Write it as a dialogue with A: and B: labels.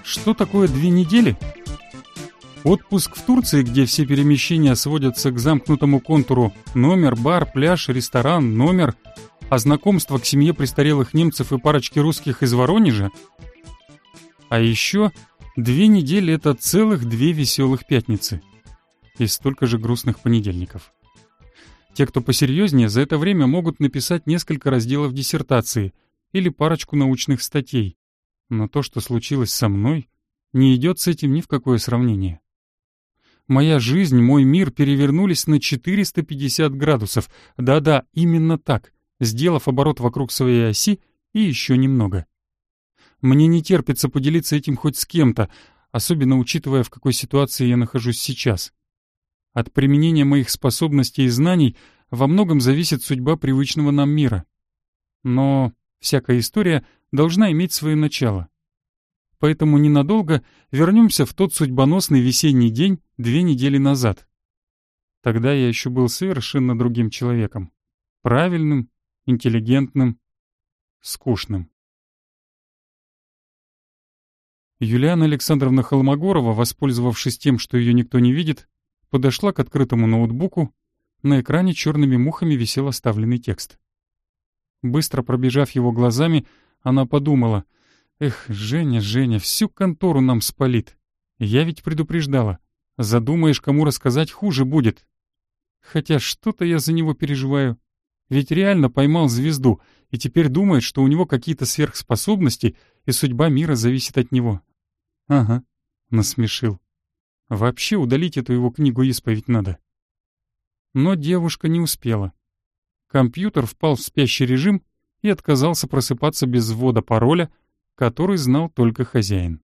A: Что такое 2 недели? Отпуск в Турции, где все перемещения сводятся к замкнутому контуру номер, бар, пляж, ресторан, номер, а знакомство к семье престарелых немцев и парочке русских из Воронежа? А еще 2 недели — это целых 2 веселых пятницы и столько же грустных понедельников. Те, кто посерьезнее, за это время могут написать несколько разделов диссертации или парочку научных статей. Но то, что случилось со мной, не идет с этим ни в какое сравнение. Моя жизнь, мой мир перевернулись на 450 градусов. Да-да, именно так, сделав оборот вокруг своей оси и еще немного. Мне не терпится поделиться этим хоть с кем-то, особенно учитывая, в какой ситуации я нахожусь сейчас. От применения моих способностей и знаний во многом зависит судьба привычного нам мира. Но всякая история должна иметь свое начало. Поэтому ненадолго вернемся в тот судьбоносный весенний день 2 недели назад. Тогда я еще был совершенно другим человеком. Правильным, интеллигентным, скучным. Юлиана Александровна Холмогорова, воспользовавшись тем, что ее никто не видит, подошла к открытому ноутбуку. На экране черными мухами висел оставленный текст. Быстро пробежав его глазами, она подумала: «Эх, Женя, всю контору нам спалит. Я ведь предупреждала. Задумаешь, кому рассказать, хуже будет. Хотя что-то я за него переживаю. Ведь реально поймал звезду и теперь думает, что у него какие-то сверхспособности, и судьба мира зависит от него». Ага, насмешил. Вообще удалить эту его книгу-исповедь надо. Но девушка не успела. Компьютер впал в спящий режим и отказался просыпаться без ввода пароля, который знал только хозяин.